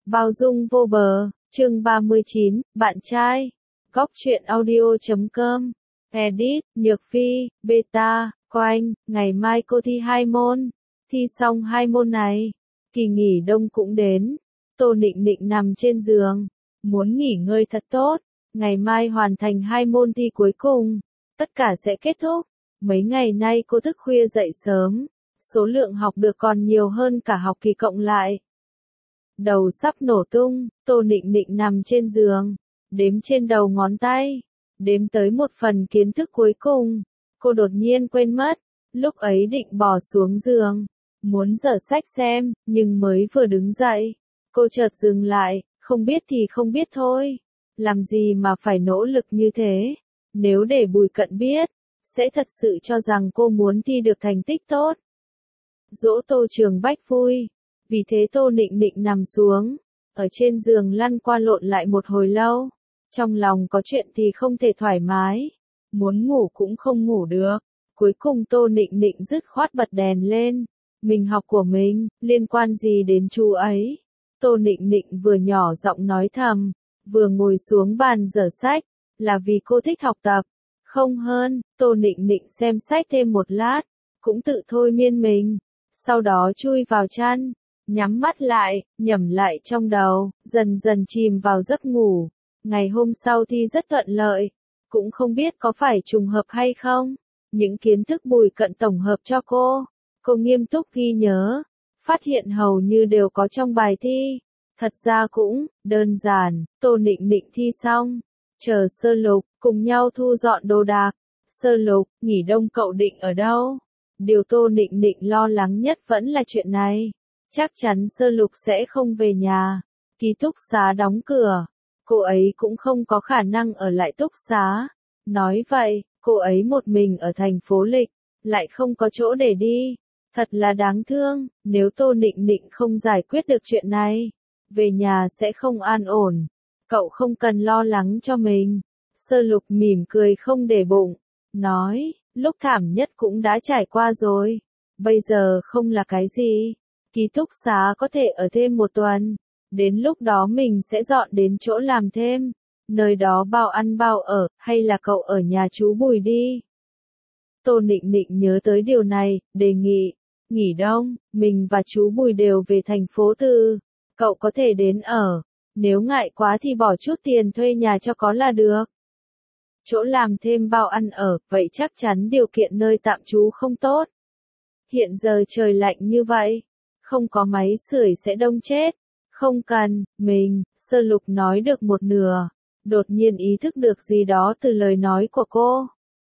Bao dung vô bờ, chương 39, bạn trai. Góc truyện audio.com. Edit, Nhược Phi, Beta, Coanh, ngày mai cô thi 2 môn. Thi xong 2 môn này, kỳ nghỉ đông cũng đến. Tô Nịnh Nịnh nằm trên giường, muốn nghỉ ngơi thật tốt. Ngày mai hoàn thành 2 môn thi cuối cùng, tất cả sẽ kết thúc. Mấy ngày nay cô thức khuya dậy sớm, số lượng học được còn nhiều hơn cả học kỳ cộng lại. Đầu sắp nổ tung, Tô Nịnh Nịnh nằm trên giường, đếm trên đầu ngón tay, đếm tới một phần kiến thức cuối cùng. Cô đột nhiên quên mất, lúc ấy định bò xuống giường, muốn dở sách xem, nhưng mới vừa đứng dậy, cô chợt dừng lại, không biết thì không biết thôi. Làm gì mà phải nỗ lực như thế? Nếu để Bùi Cận biết, sẽ thật sự cho rằng cô muốn thi được thành tích tốt. Dỗ Tô Trường Bách vui. Vì thế Tô Nịnh Nịnh nằm xuống, ở trên giường lăn qua lộn lại một hồi lâu. Trong lòng có chuyện thì không thể thoải mái, muốn ngủ cũng không ngủ được. Cuối cùng Tô Nịnh Nịnh dứt khoát bật đèn lên. Mình học của mình, liên quan gì đến chú ấy? Tô Nịnh Nịnh vừa nhỏ giọng nói thầm, vừa ngồi xuống bàn dở sách, là vì cô thích học tập. Không hơn, Tô Nịnh Nịnh xem sách thêm một lát, cũng tự thôi miên mình. Sau đó chui vào chăn, nhắm mắt lại, nhẩm lại trong đầu, dần dần chìm vào giấc ngủ. Ngày hôm sau thi rất thuận lợi, cũng không biết có phải trùng hợp hay không. Những kiến thức Bùi Cận tổng hợp cho cô nghiêm túc ghi nhớ, phát hiện hầu như đều có trong bài thi. Thật ra cũng đơn giản. Tô Nịnh Nịnh thi xong, chờ Sơ Lục, cùng nhau thu dọn đồ đạc. Sơ Lục, nghỉ đông cậu định ở đâu? Điều Tô Nịnh Nịnh lo lắng nhất vẫn là chuyện này. Chắc chắn Sơ Lục sẽ không về nhà. Ký túc xá đóng cửa, cô ấy cũng không có khả năng ở lại túc xá. Nói vậy, cô ấy một mình ở thành phố Lịch, lại không có chỗ để đi. Thật là đáng thương, nếu Tô Nịnh Nịnh không giải quyết được chuyện này, về nhà sẽ không an ổn. Cậu không cần lo lắng cho mình. Sơ Lục mỉm cười không để bụng, nói, lúc thảm nhất cũng đã trải qua rồi. Bây giờ không là cái gì. Ký túc xá có thể ở thêm 1 tuần. Đến lúc đó mình sẽ dọn đến chỗ làm thêm. Nơi đó bao ăn bao ở, hay là cậu ở nhà chú Bùi đi. Tô Nịnh Nịnh nhớ tới điều này, đề nghị. Nghỉ đông, mình và chú Bùi đều về thành phố Từ. Cậu có thể đến ở. Nếu ngại quá thì bỏ chút tiền thuê nhà cho có là được. Chỗ làm thêm bao ăn ở, vậy chắc chắn điều kiện nơi tạm trú không tốt. Hiện giờ trời lạnh như vậy, không có máy sưởi sẽ đông chết. Không cần, Sơ Lục nói được một nửa, đột nhiên ý thức được gì đó từ lời nói của cô.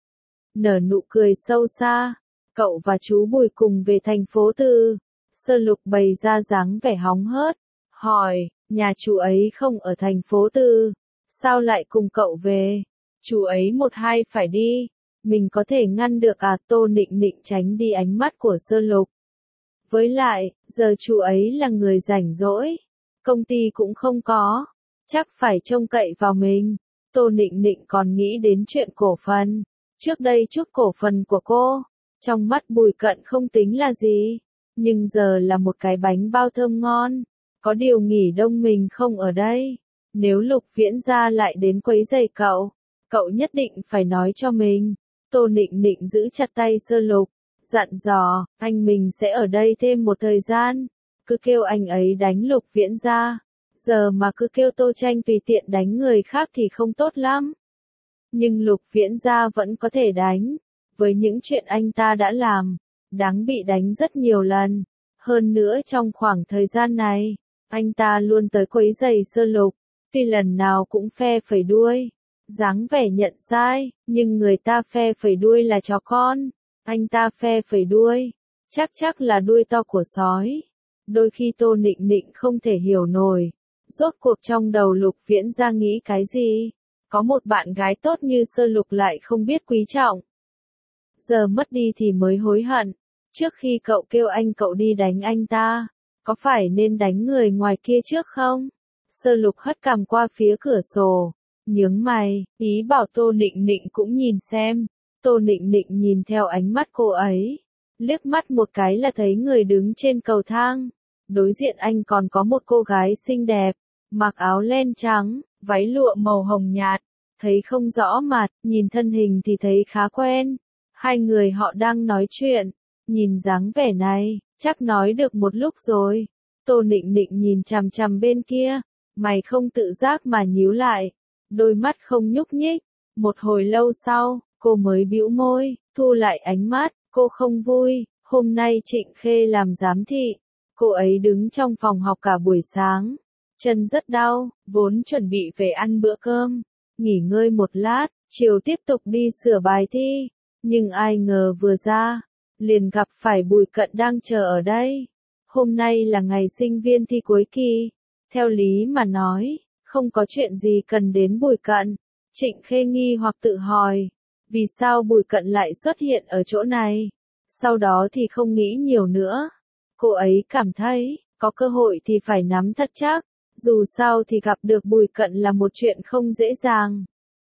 Nở nụ cười sâu xa, cậu và chú Bùi cùng về thành phố Từ. Sơ Lục bày ra dáng vẻ hóng hớt, hỏi, nhà chú ấy không ở thành phố Từ, sao lại cùng cậu về? Chú ấy 1-2 phải đi, mình có thể ngăn được à? Tô Nịnh Nịnh tránh đi ánh mắt của Sơ Lục. Với lại, giờ chú ấy là người rảnh rỗi, công ty cũng không có, chắc phải trông cậy vào mình. Tô Nịnh Nịnh còn nghĩ đến chuyện cổ phần. Trước đây chút cổ phần của cô, trong mắt Bùi Cận không tính là gì, nhưng giờ là một cái bánh bao thơm ngon. Có điều nghỉ đông mình không ở đây, nếu Lục Viễn Gia lại đến quấy rầy cậu nhất định phải nói cho mình. Tô Nịnh Nịnh giữ chặt tay Sơ Lục, dặn dò, anh mình sẽ ở đây thêm một thời gian, cứ kêu anh ấy đánh Lục Viễn Gia. Giờ mà cứ kêu Tô Tranh tùy tiện đánh người khác thì không tốt lắm. Nhưng Lục Viễn Gia vẫn có thể đánh, với những chuyện anh ta đã làm, đáng bị đánh rất nhiều lần. Hơn nữa trong khoảng thời gian này, anh ta luôn tới quấy rầy Sơ Lục, tuy lần nào cũng phe phẩy đuôi, dáng vẻ nhận sai, nhưng người ta phe phẩy đuôi là chó con, anh ta phe phẩy đuôi, chắc là đuôi to của sói. Đôi khi Tô Nịnh Nịnh không thể hiểu nổi, rốt cuộc trong đầu Lục Viễn Gia nghĩ cái gì? Có một bạn gái tốt như Sơ Lục lại không biết quý trọng. Giờ mất đi thì mới hối hận. Trước khi cậu kêu cậu đi đánh anh ta, có phải nên đánh người ngoài kia trước không? Sơ Lục hất cằm qua phía cửa sổ, nhướng mày, ý bảo Tô Nịnh Nịnh cũng nhìn xem. Tô Nịnh Nịnh nhìn theo ánh mắt cô ấy, liếc mắt một cái là thấy người đứng trên cầu thang. Đối diện anh còn có một cô gái xinh đẹp, mặc áo len trắng, váy lụa màu hồng nhạt, thấy không rõ mặt, nhìn thân hình thì thấy khá quen. Hai người họ đang nói chuyện, nhìn dáng vẻ này, chắc nói được một lúc rồi. Tô Nịnh Nịnh nhìn chằm chằm bên kia, mày không tự giác mà nhíu lại, đôi mắt không nhúc nhích. Một hồi lâu sau, cô mới bĩu môi, thu lại ánh mắt, cô không vui. Hôm nay Trịnh Khê làm giám thị, cô ấy đứng trong phòng học cả buổi sáng, chân rất đau, vốn chuẩn bị về ăn bữa cơm, nghỉ ngơi một lát, chiều tiếp tục đi sửa bài thi, nhưng ai ngờ vừa ra, liền gặp phải Bùi Cận đang chờ ở đây. Hôm nay là ngày sinh viên thi cuối kỳ, theo lý mà nói, không có chuyện gì cần đến Bùi Cận. Trịnh Khê nghi hoặc tự hỏi, vì sao Bùi Cận lại xuất hiện ở chỗ này? Sau đó thì không nghĩ nhiều nữa. Cô ấy cảm thấy, có cơ hội thì phải nắm thật chắc, dù sao thì gặp được Bùi Cận là một chuyện không dễ dàng.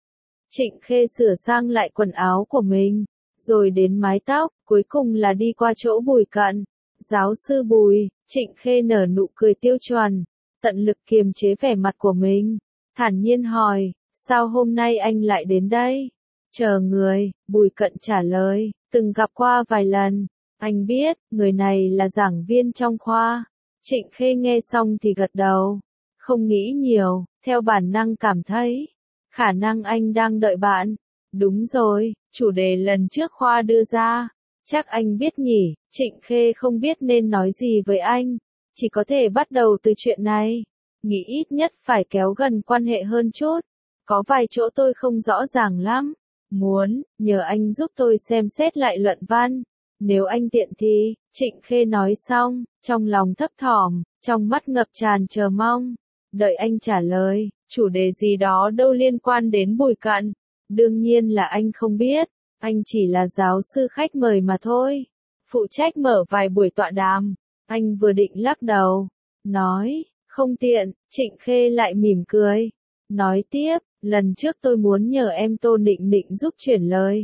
Trịnh Khê sửa sang lại quần áo của mình, rồi đến mái tóc, cuối cùng là đi qua chỗ Bùi Cận. Giáo sư Bùi, Trịnh Khê nở nụ cười tiêu chuẩn, tận lực kiềm chế vẻ mặt của mình, thản nhiên hỏi, sao hôm nay anh lại đến đây? Chờ người, Bùi Cận trả lời, từng gặp qua vài lần, anh biết, người này là giảng viên trong khoa. Trịnh Khê nghe xong thì gật đầu, không nghĩ nhiều, theo bản năng cảm thấy, khả năng anh đang đợi bạn. Đúng rồi, chủ đề lần trước khoa đưa ra, chắc anh biết nhỉ. Trịnh Khê không biết nên nói gì với anh, chỉ có thể bắt đầu từ chuyện này, nghĩ ít nhất phải kéo gần quan hệ hơn chút. Có vài chỗ tôi không rõ ràng lắm, muốn nhờ anh giúp tôi xem xét lại luận văn, nếu anh tiện thì. Trịnh Khê nói xong, trong lòng thấp thỏm, trong mắt ngập tràn chờ mong, đợi anh trả lời. Chủ đề gì đó đâu liên quan đến Bùi Cận, đương nhiên là anh không biết, anh chỉ là giáo sư khách mời mà thôi, phụ trách mở vài buổi tọa đàm. Anh vừa định lắc đầu, nói, không tiện. Trịnh Khê lại mỉm cười, nói tiếp, lần trước tôi muốn nhờ em Tô Nịnh Nịnh giúp chuyển lời.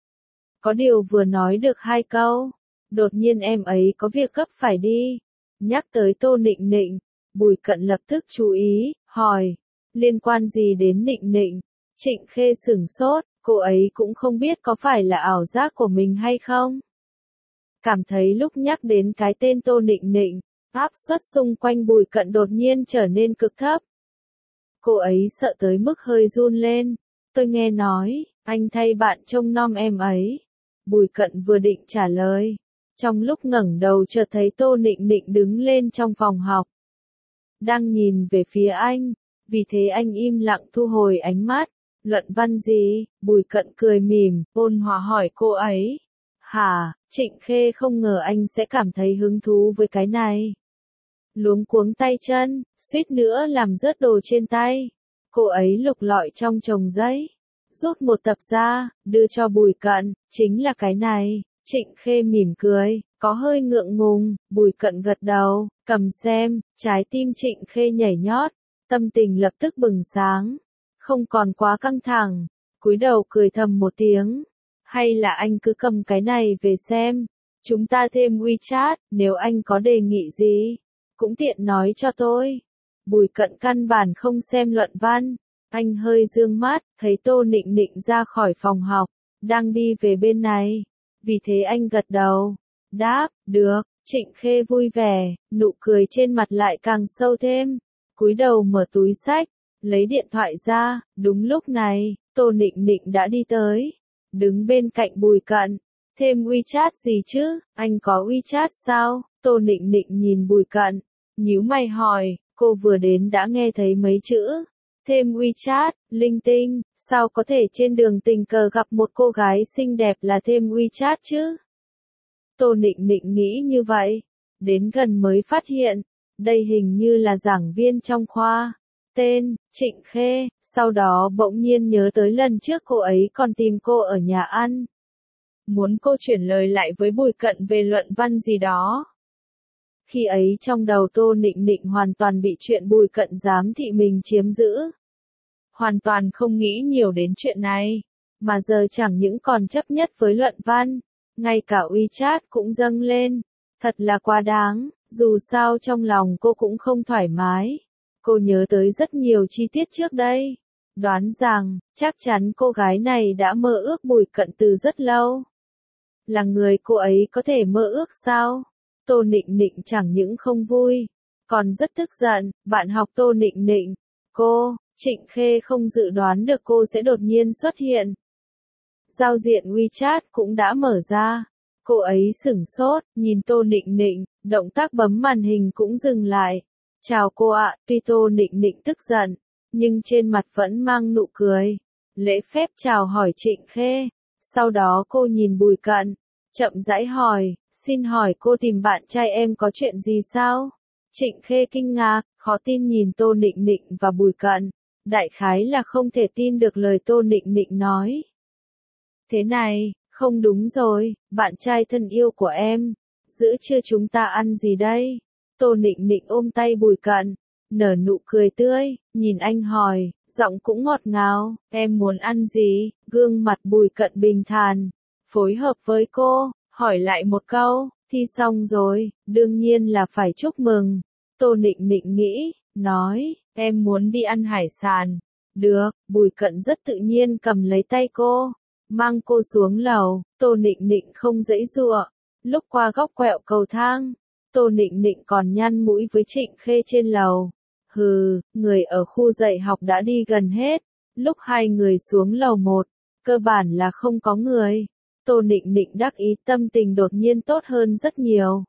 Có điều vừa nói được 2 câu, đột nhiên em ấy có việc gấp phải đi. Nhắc tới Tô Nịnh Nịnh, Bùi Cận lập tức chú ý, hỏi, liên quan gì đến Nịnh Nịnh? Trịnh Khê sửng sốt, cô ấy cũng không biết có phải là ảo giác của mình hay không. Cảm thấy lúc nhắc đến cái tên Tô Nịnh Nịnh, áp suất xung quanh Bùi Cận đột nhiên trở nên cực thấp. Cô ấy sợ tới mức hơi run lên. Tôi nghe nói, anh thay bạn trông nom em ấy. Bùi Cận vừa định trả lời, trong lúc ngẩng đầu chợt thấy Tô Nịnh Nịnh đứng lên trong phòng học, đang nhìn về phía anh, vì thế anh im lặng thu hồi ánh mắt. Luận văn gì? Bùi Cận cười mỉm, ôn hòa hỏi cô ấy. Hả? Trịnh Khê không ngờ anh sẽ cảm thấy hứng thú với cái này. Luống cuống tay chân, suýt nữa làm rớt đồ trên tay. Cô ấy lục lọi trong chồng giấy, rút một tập ra, đưa cho Bùi Cận, chính là cái này. Trịnh Khê mỉm cười, có hơi ngượng ngùng. Bùi Cận gật đầu, cầm xem, trái tim Trịnh Khê nhảy nhót, tâm tình lập tức bừng sáng, không còn quá căng thẳng, cúi đầu cười thầm một tiếng. Hay là anh cứ cầm cái này về xem, chúng ta thêm WeChat, nếu anh có đề nghị gì, cũng tiện nói cho tôi. Bùi Cận căn bản không xem luận văn, anh hơi dương mắt, thấy Tô Nịnh Nịnh ra khỏi phòng học, đang đi về bên này, vì thế anh gật đầu, đáp, được. Trịnh Khê vui vẻ, nụ cười trên mặt lại càng sâu thêm, cúi đầu mở túi xách, lấy điện thoại ra. Đúng lúc này, Tô Nịnh Nịnh đã đi tới, đứng bên cạnh Bùi Cận. Thêm WeChat gì chứ, anh có WeChat sao? Tô Nịnh Nịnh nhìn Bùi Cận, nhíu mày hỏi, cô vừa đến đã nghe thấy mấy chữ. Thêm WeChat, linh tinh, sao có thể trên đường tình cờ gặp một cô gái xinh đẹp là thêm WeChat chứ? Tô Nịnh Nịnh nghĩ như vậy, đến gần mới phát hiện, đây hình như là giảng viên trong khoa. Tên, Trịnh Khê, sau đó bỗng nhiên nhớ tới lần trước cô ấy còn tìm cô ở nhà ăn. Muốn cô chuyển lời lại với Bùi Cận về luận văn gì đó. Khi ấy trong đầu Tô Nịnh Nịnh hoàn toàn bị chuyện Bùi Cận giám thị mình chiếm giữ. Hoàn toàn không nghĩ nhiều đến chuyện này, mà giờ chẳng những còn chấp nhất với luận văn, ngay cả WeChat cũng dâng lên. Thật là quá đáng, Dù sao trong lòng cô cũng không thoải mái. Cô nhớ tới rất nhiều chi tiết trước đây. Đoán rằng, chắc chắn cô gái này đã mơ ước Bùi Cận từ rất lâu. Là người cô ấy có thể mơ ước sao? Tô Nịnh Nịnh chẳng những không vui, còn rất tức giận. Bạn học Tô Nịnh Nịnh, cô, Trịnh Khê không dự đoán được cô sẽ đột nhiên xuất hiện. Giao diện WeChat cũng đã mở ra. Cô ấy sửng sốt, nhìn Tô Nịnh Nịnh, động tác bấm màn hình cũng dừng lại. Chào cô ạ, tuy Tô Nịnh Nịnh tức giận, nhưng trên mặt vẫn mang nụ cười. Lễ phép chào hỏi Trịnh Khê. Sau đó cô nhìn Bùi Cận, chậm rãi hỏi, xin hỏi cô tìm bạn trai em có chuyện gì sao? Trịnh Khê kinh ngạc, khó tin nhìn Tô Nịnh Nịnh và Bùi Cận. Đại khái là không thể tin được lời Tô Nịnh Nịnh nói. Thế này, không đúng rồi, bạn trai thân yêu của em, giữa trưa chúng ta ăn gì đây? Tô Nịnh Nịnh ôm tay Bùi Cận, nở nụ cười tươi, nhìn anh hỏi, giọng cũng ngọt ngào, em muốn ăn gì? Gương mặt Bùi Cận bình thản, phối hợp với cô, hỏi lại một câu, thi xong rồi, đương nhiên là phải chúc mừng. Tô Nịnh Nịnh nghĩ, nói, em muốn đi ăn hải sản. Được, Bùi Cận rất tự nhiên cầm lấy tay cô, mang cô xuống lầu. Tô Nịnh Nịnh không giãy giụa. Lúc qua góc quẹo cầu thang, Tô Nịnh Nịnh còn nhăn mũi với Trịnh Khê trên lầu. Hừ, người ở khu dạy học đã đi gần hết. Lúc hai người xuống lầu 1, cơ bản là không có người. Tô Nịnh Nịnh đắc ý, tâm tình đột nhiên tốt hơn rất nhiều.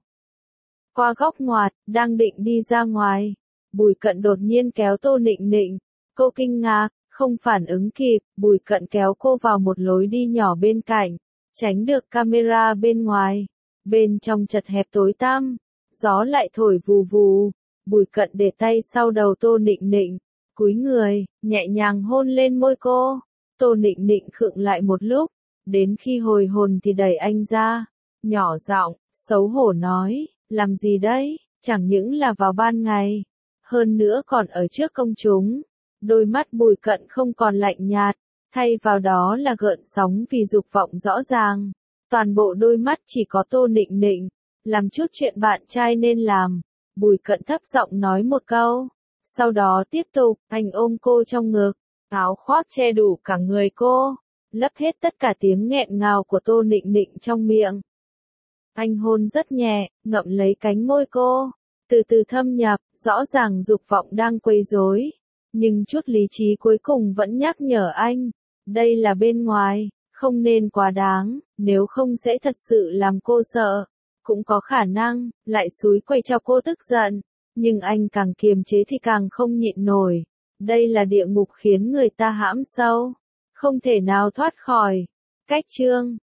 Qua góc ngoặt, đang định đi ra ngoài, Bùi Cận đột nhiên kéo Tô Nịnh Nịnh. Cô kinh ngạc, không phản ứng kịp, Bùi Cận kéo cô vào một lối đi nhỏ bên cạnh, tránh được camera bên ngoài. Bên trong chật hẹp tối tăm, gió lại thổi vù vù. Bùi Cận để tay sau đầu Tô Nịnh Nịnh, cúi người, nhẹ nhàng hôn lên môi cô. Tô Nịnh Nịnh khựng lại một lúc, đến khi hồi hồn thì đẩy anh ra, nhỏ giọng, xấu hổ nói, làm gì đấy, chẳng những là vào ban ngày, hơn nữa còn ở trước công chúng. Đôi mắt Bùi Cận không còn lạnh nhạt, thay vào đó là gợn sóng vì dục vọng rõ ràng. Toàn bộ đôi mắt chỉ có Tô Nịnh Nịnh, làm chút chuyện bạn trai nên làm. Bùi Cận thấp giọng nói một câu, sau đó tiếp tục, anh ôm cô trong ngực, áo khoác che đủ cả người cô, lấp hết tất cả tiếng nghẹn ngào của Tô Nịnh Nịnh trong miệng. Anh hôn rất nhẹ, ngậm lấy cánh môi cô, từ từ thâm nhập, rõ ràng dục vọng đang quấy rối, nhưng chút lý trí cuối cùng vẫn nhắc nhở anh, đây là bên ngoài, không nên quá đáng, nếu không sẽ thật sự làm cô sợ, cũng có khả năng lại xúi quậy cho cô tức giận, nhưng anh càng kiềm chế thì càng không nhịn nổi. Đây là địa ngục khiến người ta hãm sâu, không thể nào thoát khỏi. Cách chương